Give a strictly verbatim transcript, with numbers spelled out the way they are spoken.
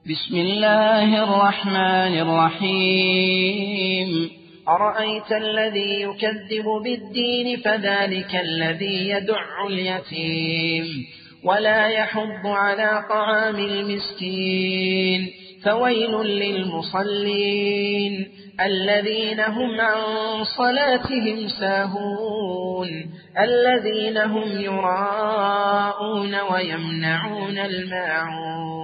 بسم الله الرحمن الرحيم أرأيت الذي يكذب بالدين فذلك الذي يدع اليتيم ولا يحض على طعام المسكين فويل للمصلين الذين هم عن صلاتهم ساهون الذين هم يراءون ويمنعون الماعون